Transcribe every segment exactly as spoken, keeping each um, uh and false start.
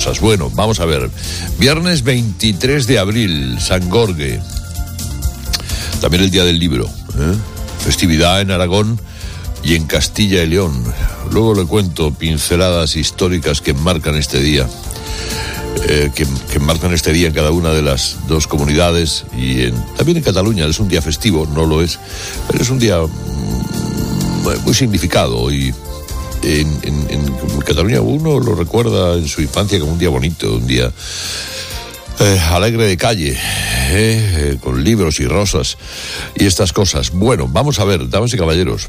cosas. Bueno, vamos a ver. Viernes veintitrés de abril, San Gorge. También el Día del Libro, ¿eh? Festividad en Aragón y en Castilla y León. Luego le cuento pinceladas históricas que marcan este día. Eh, que, que marcan este día en cada una de las dos comunidades y en, también en Cataluña. Es un día festivo, no lo es, pero es un día mm, muy significado y en, en, en Cataluña uno lo recuerda en su infancia como un día bonito, un día eh, alegre de calle, eh, eh, con libros y rosas y estas cosas. Bueno, vamos a ver, damas y caballeros,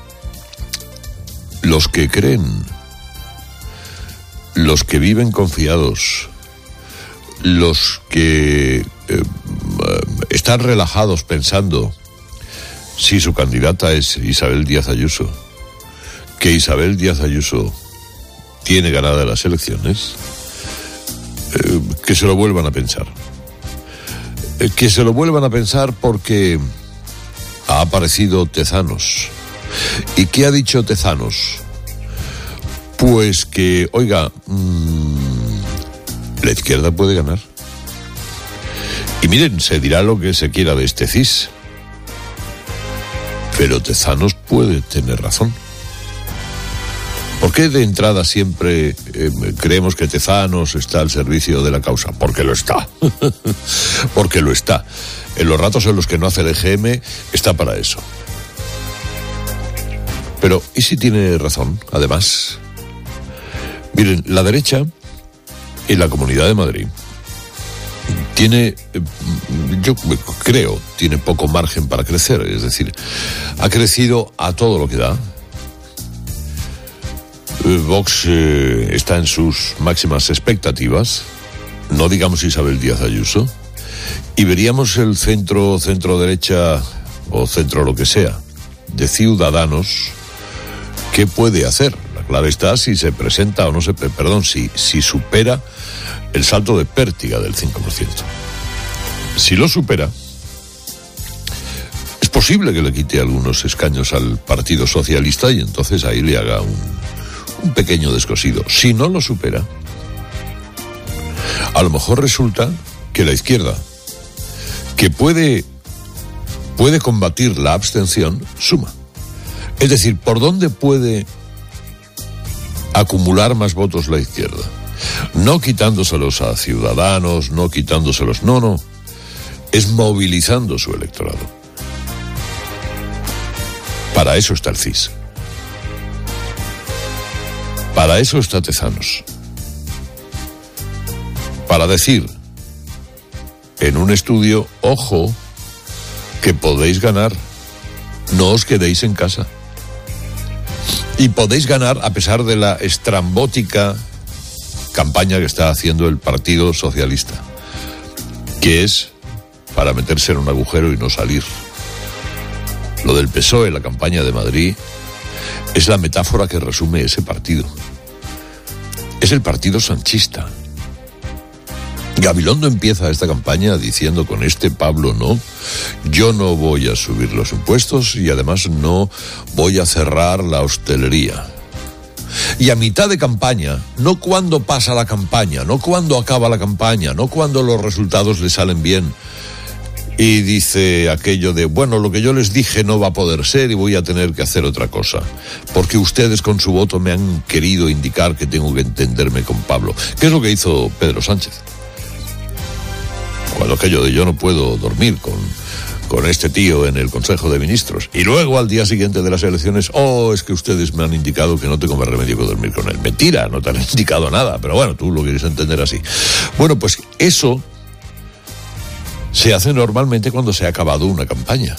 los que creen, los que viven confiados, los que eh, están relajados pensando si su candidata es Isabel Díaz Ayuso, que Isabel Díaz Ayuso tiene ganadas las elecciones, eh, que se lo vuelvan a pensar. Eh, que se lo vuelvan a pensar porque ha aparecido Tezanos. ¿Y qué ha dicho Tezanos? Pues que, oiga, mmm, la izquierda puede ganar. Y miren, se dirá lo que se quiera de este C I S, pero Tezanos puede tener razón. ¿Por qué de entrada siempre eh, creemos que Tezanos está al servicio de la causa? Porque lo está. Porque lo está. En los ratos en los que no hace el E G M, está para eso. Pero, ¿y si tiene razón, además? Miren, la derecha en la Comunidad de Madrid tiene, yo creo, tiene poco margen para crecer, es decir, ha crecido a todo lo que da. Vox eh, está en sus máximas expectativas, no digamos Isabel Díaz Ayuso, y veríamos el centro, centro derecha o centro lo que sea, de Ciudadanos, ¿qué puede hacer? La clave está si se presenta o no se, perdón, si, si supera el salto de pértiga del cinco por ciento. Si lo supera, es posible que le quite algunos escaños al Partido Socialista y entonces ahí le haga un, un pequeño descosido. Si no lo supera, a lo mejor resulta que la izquierda, que puede, puede combatir la abstención, suma. Es decir, ¿por dónde puede acumular más votos la izquierda? No quitándoselos a Ciudadanos, no quitándoselos, no, no. Es movilizando su electorado. Para eso está el C I S. Para eso está Tezanos. Para decir, en un estudio, ojo, que podéis ganar, no os quedéis en casa. Y podéis ganar a pesar de la estrambótica campaña que está haciendo el Partido Socialista, que es para meterse en un agujero y no salir. Lo del P S O E, la campaña de Madrid, es la metáfora que resume ese partido. Es el partido sanchista. Gabilondo empieza esta campaña diciendo, con este Pablo no, yo no voy a subir los impuestos y además no voy a cerrar la hostelería. Y a mitad de campaña, no cuando pasa la campaña, no cuando acaba la campaña, no cuando los resultados le salen bien, y dice aquello de, bueno, lo que yo les dije no va a poder ser y voy a tener que hacer otra cosa, porque ustedes con su voto me han querido indicar que tengo que entenderme con Pablo. ¿Qué es lo que hizo Pedro Sánchez? Cuando aquello de yo no puedo dormir con, con este tío en el Consejo de Ministros. Y luego al día siguiente de las elecciones, oh, es que ustedes me han indicado que no tengo más remedio que dormir con él. Mentira, no te han indicado nada, pero bueno, tú lo quieres entender así. Bueno, pues eso se hace normalmente cuando se ha acabado una campaña.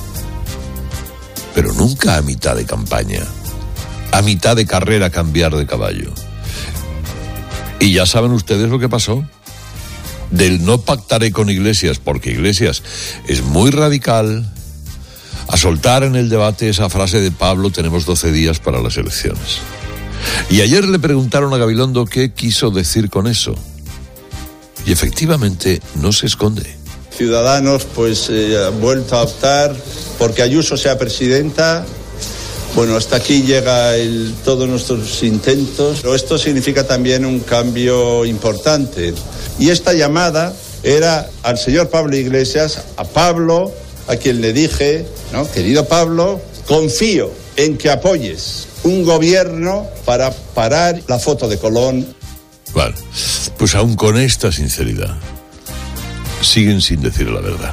Pero nunca a mitad de campaña. A mitad de carrera cambiar de caballo. Y ya saben ustedes lo que pasó. Del no pactaré con Iglesias, porque Iglesias es muy radical, a soltar en el debate esa frase de Pablo, tenemos doce días para las elecciones. Y ayer le preguntaron a Gabilondo qué quiso decir con eso. Y efectivamente no se esconde. Ciudadanos pues eh, ha vuelto a optar porque Ayuso sea presidenta Bueno, hasta aquí llega el, todos nuestros intentos, pero esto significa también un cambio importante. Y esta llamada era al señor Pablo Iglesias, a Pablo, a quien le dije, ¿no? Querido Pablo, confío en que apoyes un gobierno para parar la foto de Colón. Bueno, pues aún con esta sinceridad, siguen sin decir la verdad.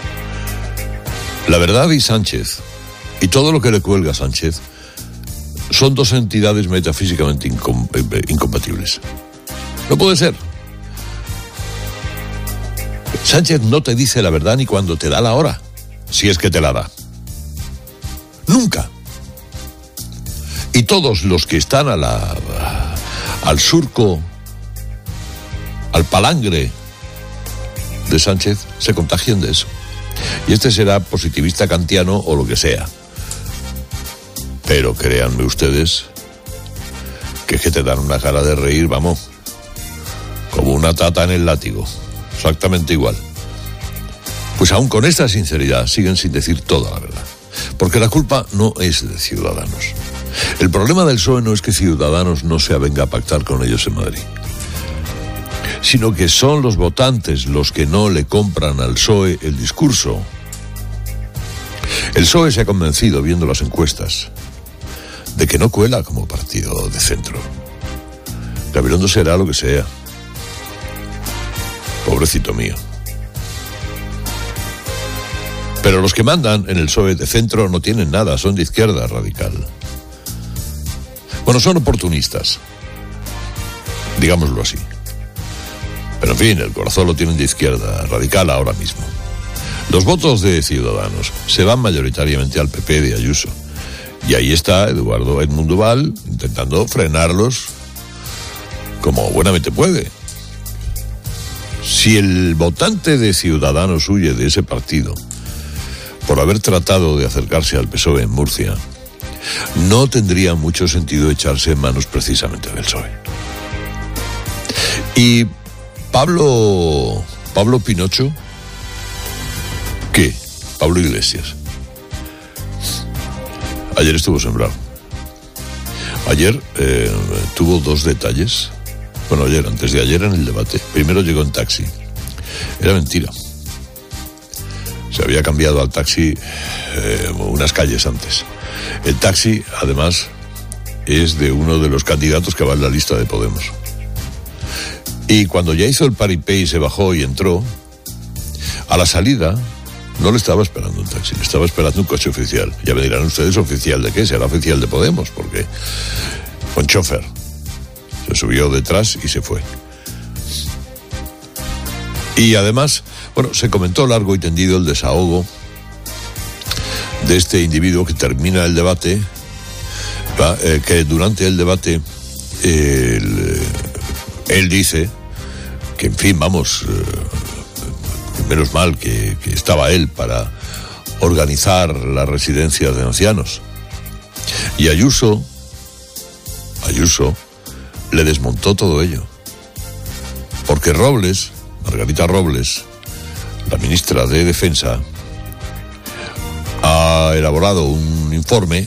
La verdad y Sánchez, y todo lo que le cuelga a Sánchez, son dos entidades metafísicamente incom- incompatibles. No puede ser. Sánchez no te dice la verdad ni cuando te da la hora, si es que te la da. Nunca. Y todos los que están a la, al surco, al palangre de Sánchez, se contagian de eso. Y este será positivista kantiano o lo que sea. Pero créanme ustedes que es que te dan una cara de reír, vamos, como una tata en el látigo. Exactamente igual. Pues aún con esta sinceridad siguen sin decir toda la verdad. Porque la culpa no es de Ciudadanos. El problema del P S O E no es que Ciudadanos no se avenga a pactar con ellos en Madrid, sino que son los votantes los que no le compran al P S O E el discurso. El P S O E se ha convencido, viendo las encuestas, de que no cuela como partido de centro. Gabilondo será lo que sea. Pobrecito mío. Pero los que mandan en el P S O E de centro no tienen nada, son de izquierda radical. Bueno, son oportunistas, digámoslo así. Pero en fin, el corazón lo tienen de izquierda radical ahora mismo. Los votos de Ciudadanos se van mayoritariamente al P P de Ayuso. Y ahí está Eduardo Edmundo Val intentando frenarlos como buenamente puede. Si el votante de Ciudadanos huye de ese partido por haber tratado de acercarse al P S O E en Murcia, no tendría mucho sentido echarse en manos precisamente del P S O E. Y Pablo, Pablo Pinocho, ¿qué? Pablo Iglesias. Ayer estuvo sembrado. Ayer eh, tuvo dos detalles. Bueno, ayer, antes de ayer en el debate. Primero llegó en taxi. Era mentira. Se había cambiado al taxi eh, unas calles antes. El taxi, además, es de uno de los candidatos que va en la lista de Podemos. Y cuando ya hizo el paripé y se bajó y entró, a la salida no le estaba esperando un taxi, le estaba esperando un coche oficial. Ya me dirán ustedes, ¿oficial de qué? Será oficial de Podemos, porque con chofer. Se subió detrás y se fue. Y además, bueno, se comentó largo y tendido el desahogo de este individuo que termina el debate, ¿va? Eh, que durante el debate eh, él, él dice que, en fin, vamos, eh, menos mal que, que estaba él para organizar las residencias de ancianos. Y Ayuso, Ayuso, le desmontó todo ello. Porque Robles, Margarita Robles, la ministra de Defensa, ha elaborado un informe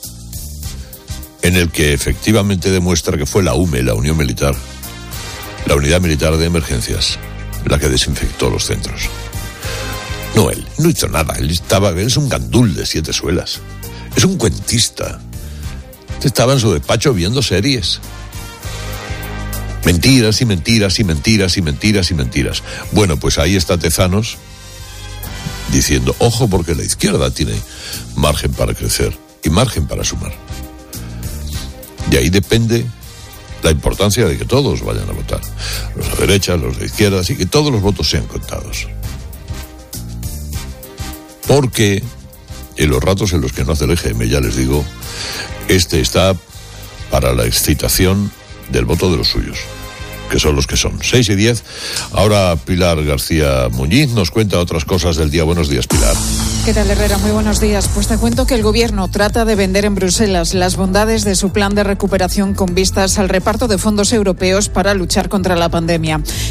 en el que efectivamente demuestra que fue la U M E, la Unión Militar, la Unidad Militar de Emergencias, la que desinfectó los centros. No, él no hizo nada, él estaba, él es un gandul de siete suelas, es un cuentista. Estaba en su despacho viendo series. Mentiras y mentiras y mentiras y mentiras y mentiras. Bueno, pues ahí está Tezanos diciendo, ojo, porque la izquierda tiene margen para crecer y margen para sumar. De ahí depende la importancia de que todos vayan a votar. Los de derecha, los de izquierda, y que todos los votos sean contados. Porque en los ratos en los que no hace el E G M, ya les digo, este está para la excitación del voto de los suyos, que son los que son. seis y diez. Ahora Pilar García Muñiz nos cuenta otras cosas del día. Buenos días, Pilar. ¿Qué tal, Herrera? Muy buenos días. Pues te cuento que el Gobierno trata de vender en Bruselas las bondades de su plan de recuperación con vistas al reparto de fondos europeos para luchar contra la pandemia.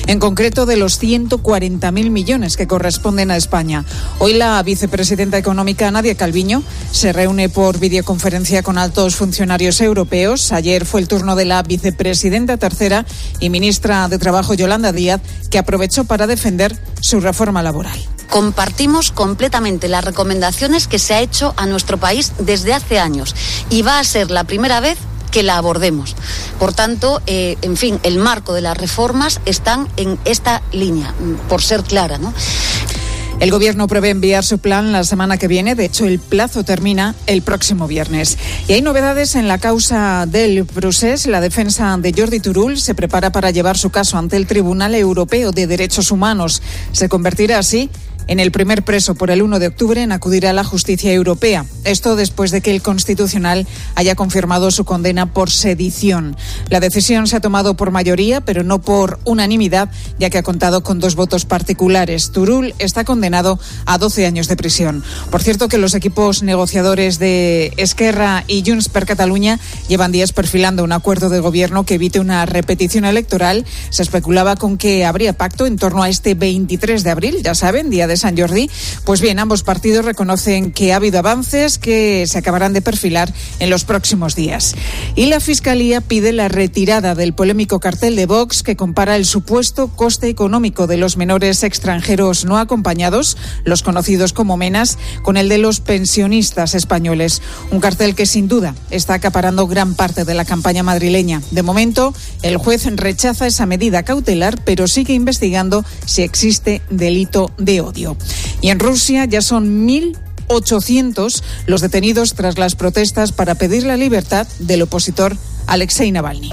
en concreto de los ciento cuarenta mil millones que corresponden a España. Hoy la vicepresidenta económica Nadia Calviño se reúne por videoconferencia con altos funcionarios europeos. Ayer fue el turno de la vicepresidenta tercera y ministra de Trabajo Yolanda Díaz, que aprovechó para defender su reforma laboral. Compartimos completamente las recomendaciones que se ha hecho a nuestro país desde hace años y va a ser la primera vez que la abordemos. Por tanto, eh, en fin, el marco de las reformas están en esta línea, por ser clara, ¿no? El Gobierno prevé enviar su plan la semana que viene. De hecho, el plazo termina el próximo viernes. Y hay novedades en la causa del procés. La defensa de Jordi Turull se prepara para llevar su caso ante el Tribunal Europeo de Derechos Humanos. Se convertirá así en el primer preso por el uno de octubre en acudir a la justicia europea. Esto después de que el Constitucional haya confirmado su condena por sedición. La decisión se ha tomado por mayoría, pero no por unanimidad, ya que ha contado con dos votos particulares. Turull está condenado a doce años de prisión. Por cierto, que los equipos negociadores de Esquerra y Junts per Catalunya llevan días perfilando un acuerdo de gobierno que evite una repetición electoral. Se especulaba con que habría pacto en torno a este veintitrés de abril, ya saben, día de San Jordi. Pues bien, ambos partidos reconocen que ha habido avances que se acabarán de perfilar en los próximos días. Y la Fiscalía pide la retirada del polémico cartel de Vox que compara el supuesto coste económico de los menores extranjeros no acompañados, los conocidos como menas, con el de los pensionistas españoles. Un cartel que sin duda está acaparando gran parte de la campaña madrileña. De momento, el juez rechaza esa medida cautelar, pero sigue investigando si existe delito de odio. Y en Rusia ya son mil ochocientos los detenidos tras las protestas para pedir la libertad del opositor Alexei Navalny.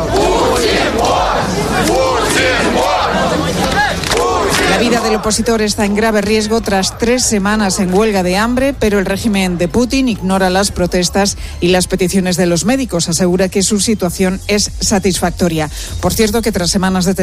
La vida del opositor está en grave riesgo tras tres semanas en huelga de hambre, pero el régimen de Putin ignora las protestas y las peticiones de los médicos. Asegura que su situación es satisfactoria. Por cierto, que tras semanas de